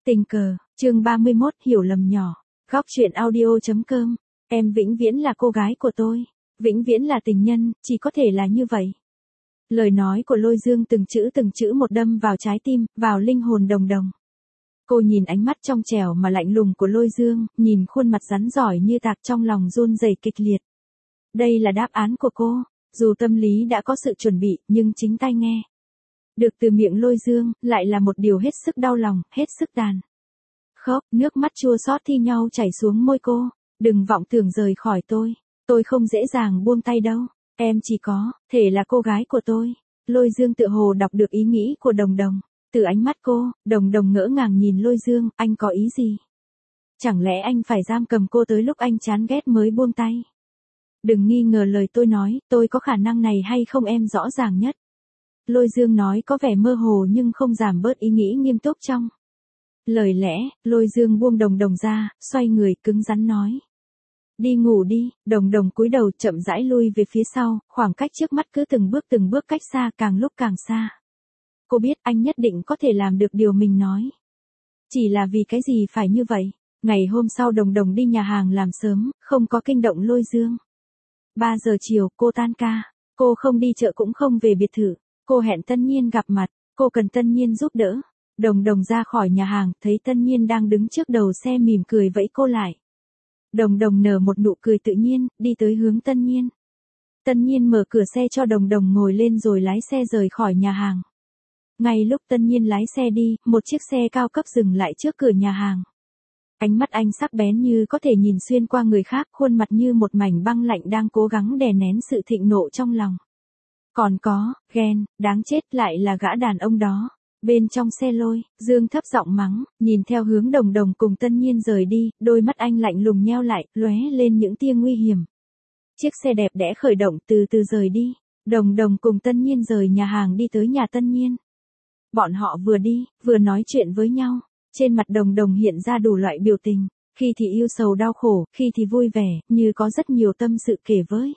Tình cờ, chương 31 hiểu lầm nhỏ. Góc truyện audio.com. Em vĩnh viễn là cô gái của tôi. Vĩnh viễn là tình nhân, chỉ có thể là như vậy. Lời nói của Lôi Dương từng chữ một đâm vào trái tim, vào linh hồn Đồng Đồng. Cô nhìn ánh mắt trong trẻo mà lạnh lùng của Lôi Dương, nhìn khuôn mặt rắn giỏi như tạc, trong lòng run rẩy kịch liệt. Đây là đáp án của cô, dù tâm lý đã có sự chuẩn bị, nhưng chính tai nghe được từ miệng Lôi Dương, lại là một điều hết sức đau lòng, hết sức tàn khốc. Nước mắt chua xót thi nhau chảy xuống môi cô. Đừng vọng tưởng rời khỏi tôi không dễ dàng buông tay đâu. Em chỉ có thể là cô gái của tôi. Lôi Dương tựa hồ đọc được ý nghĩ của Đồng Đồng. Từ ánh mắt cô, Đồng Đồng ngỡ ngàng nhìn Lôi Dương, anh có ý gì? Chẳng lẽ anh phải giam cầm cô tới lúc anh chán ghét mới buông tay? Đừng nghi ngờ lời tôi nói, tôi có khả năng này hay không em rõ ràng nhất. Lôi Dương nói có vẻ mơ hồ nhưng không giảm bớt ý nghĩ nghiêm túc trong lời lẽ. Lôi Dương buông Đồng Đồng ra, xoay người cứng rắn nói. Đi ngủ đi. Đồng Đồng cúi đầu chậm rãi lui về phía sau, khoảng cách trước mắt cứ từng bước cách xa, càng lúc càng xa. Cô biết anh nhất định có thể làm được điều mình nói. Chỉ là vì cái gì phải như vậy? Ngày hôm sau Đồng Đồng đi nhà hàng làm sớm, không có kinh động Lôi Dương. 3 giờ chiều cô tan ca. Cô không đi chợ cũng không về biệt thự. Cô hẹn Tân Nhiên gặp mặt, cô cần Tân Nhiên giúp đỡ. Đồng Đồng ra khỏi nhà hàng, thấy Tân Nhiên đang đứng trước đầu xe mỉm cười vẫy cô lại. Đồng Đồng nở một nụ cười tự nhiên, đi tới hướng Tân Nhiên. Tân Nhiên mở cửa xe cho Đồng Đồng ngồi lên rồi lái xe rời khỏi nhà hàng. Ngay lúc Tân Nhiên lái xe đi, một chiếc xe cao cấp dừng lại trước cửa nhà hàng. Ánh mắt anh sắc bén như có thể nhìn xuyên qua người khác, khuôn mặt như một mảnh băng lạnh đang cố gắng đè nén sự thịnh nộ trong lòng. Còn có, ghen, đáng chết, lại là gã đàn ông đó. Bên trong xe Lôi Dương thấp giọng mắng, nhìn theo hướng Đồng Đồng cùng Tân Nhiên rời đi, đôi mắt anh lạnh lùng nheo lại, lóe lên những tia nguy hiểm. Chiếc xe đẹp đẽ khởi động, từ từ rời đi. Đồng Đồng cùng Tân Nhiên rời nhà hàng đi tới nhà Tân Nhiên. Bọn họ vừa đi, vừa nói chuyện với nhau. Trên mặt Đồng Đồng hiện ra đủ loại biểu tình, khi thì yêu sầu đau khổ, khi thì vui vẻ, như có rất nhiều tâm sự kể với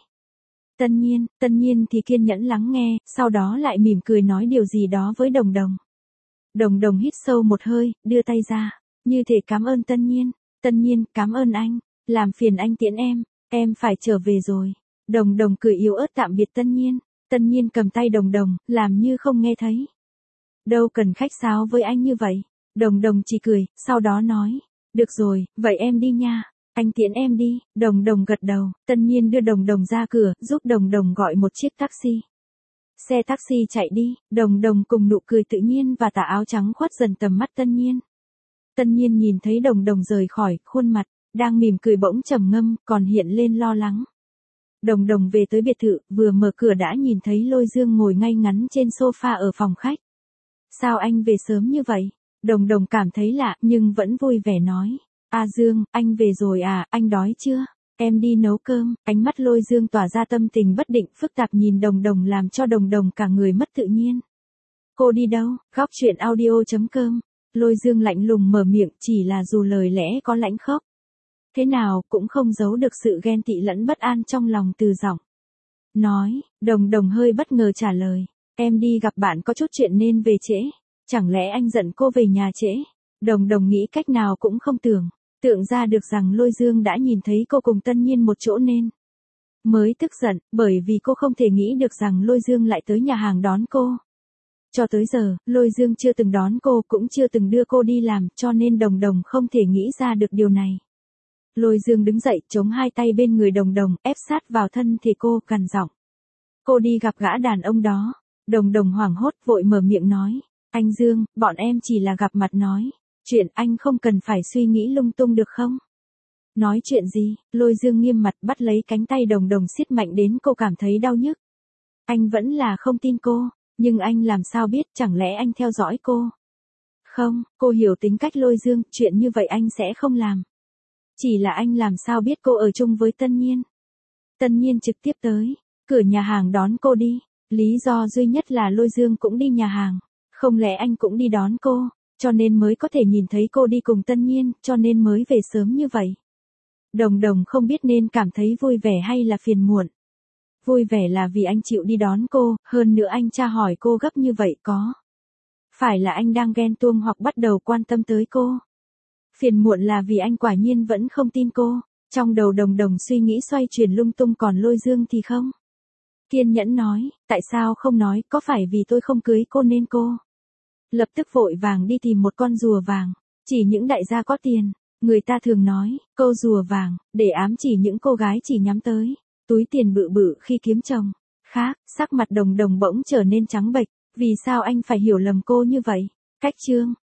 Tân Nhiên thì kiên nhẫn lắng nghe, sau đó lại mỉm cười nói điều gì đó với Đồng Đồng. Đồng Đồng hít sâu một hơi, đưa tay ra, như thể cảm ơn Tân Nhiên. Tân Nhiên, cảm ơn anh, làm phiền anh tiễn em phải trở về rồi. Đồng Đồng cười yếu ớt tạm biệt Tân Nhiên. Tân Nhiên cầm tay Đồng Đồng, làm như không nghe thấy. Đâu cần khách sáo với anh như vậy. Đồng Đồng chỉ cười, sau đó nói, được rồi, vậy em đi nha. Anh tiễn em đi. Đồng Đồng gật đầu. Tân Nhiên đưa Đồng Đồng ra cửa, giúp Đồng Đồng gọi một chiếc taxi. Xe taxi chạy đi, Đồng Đồng cùng nụ cười tự nhiên và tà áo trắng khuất dần tầm mắt Tân Nhiên. Tân Nhiên nhìn thấy Đồng Đồng rời khỏi, khuôn mặt đang mỉm cười bỗng trầm ngâm, còn hiện lên lo lắng. Đồng Đồng về tới biệt thự, vừa mở cửa đã nhìn thấy Lôi Dương ngồi ngay ngắn trên sofa ở phòng khách. Sao anh về sớm như vậy? Đồng Đồng cảm thấy lạ, nhưng vẫn vui vẻ nói. À Dương, anh về rồi à, anh đói chưa? Em đi nấu cơm. Ánh mắt Lôi Dương tỏa ra tâm tình bất định phức tạp nhìn Đồng Đồng làm cho Đồng Đồng cả người mất tự nhiên. Cô đi đâu? Góc truyện audio.com. Lôi Dương lạnh lùng mở miệng, chỉ là dù lời lẽ có lãnh khốc thế nào cũng không giấu được sự ghen tị lẫn bất an trong lòng từ giọng nói. Đồng Đồng hơi bất ngờ trả lời. Em đi gặp bạn có chút chuyện nên về trễ. Chẳng lẽ anh giận cô về nhà trễ? Đồng Đồng nghĩ cách nào cũng không tưởng tượng ra được rằng Lôi Dương đã nhìn thấy cô cùng Tân Nhiên một chỗ nên mới tức giận, bởi vì cô không thể nghĩ được rằng Lôi Dương lại tới nhà hàng đón cô. Cho tới giờ, Lôi Dương chưa từng đón cô, cũng chưa từng đưa cô đi làm, cho nên Đồng Đồng không thể nghĩ ra được điều này. Lôi Dương đứng dậy, chống hai tay bên người Đồng Đồng, ép sát vào thân thể cô, gằn giọng. Cô đi gặp gã đàn ông đó. Đồng Đồng hoảng hốt vội mở miệng nói. Anh Dương, bọn em chỉ là gặp mặt nói chuyện, anh không cần phải suy nghĩ lung tung được không? Nói chuyện gì? Lôi Dương nghiêm mặt bắt lấy cánh tay Đồng Đồng siết mạnh đến cô cảm thấy đau nhức. Anh vẫn là không tin cô, nhưng anh làm sao biết, chẳng lẽ anh theo dõi cô? Không, cô hiểu tính cách Lôi Dương, chuyện như vậy anh sẽ không làm. Chỉ là anh làm sao biết cô ở chung với Tân Nhiên? Tân Nhiên trực tiếp tới cửa nhà hàng đón cô đi. Lý do duy nhất là Lôi Dương cũng đi nhà hàng. Không lẽ anh cũng đi đón cô, cho nên mới có thể nhìn thấy cô đi cùng Tân Nhiên, cho nên mới về sớm như vậy. Đồng Đồng không biết nên cảm thấy vui vẻ hay là phiền muộn. Vui vẻ là vì anh chịu đi đón cô, hơn nữa anh tra hỏi cô gấp như vậy có Phải là anh đang ghen tuông hoặc bắt đầu quan tâm tới cô? Phiền muộn là vì anh quả nhiên vẫn không tin cô. Trong đầu Đồng Đồng suy nghĩ xoay chuyển lung tung, còn Lôi Dương thì không. Kiên nhẫn nói, tại sao không nói, có phải vì tôi không cưới cô nên cô lập tức vội vàng đi tìm một con rùa vàng, chỉ những đại gia có tiền. Người ta thường nói, câu rùa vàng, để ám chỉ những cô gái chỉ nhắm tới túi tiền bự bự khi kiếm chồng. Khác, sắc mặt Đồng Đồng bỗng trở nên trắng bệch, vì sao anh phải hiểu lầm cô như vậy? Cách chương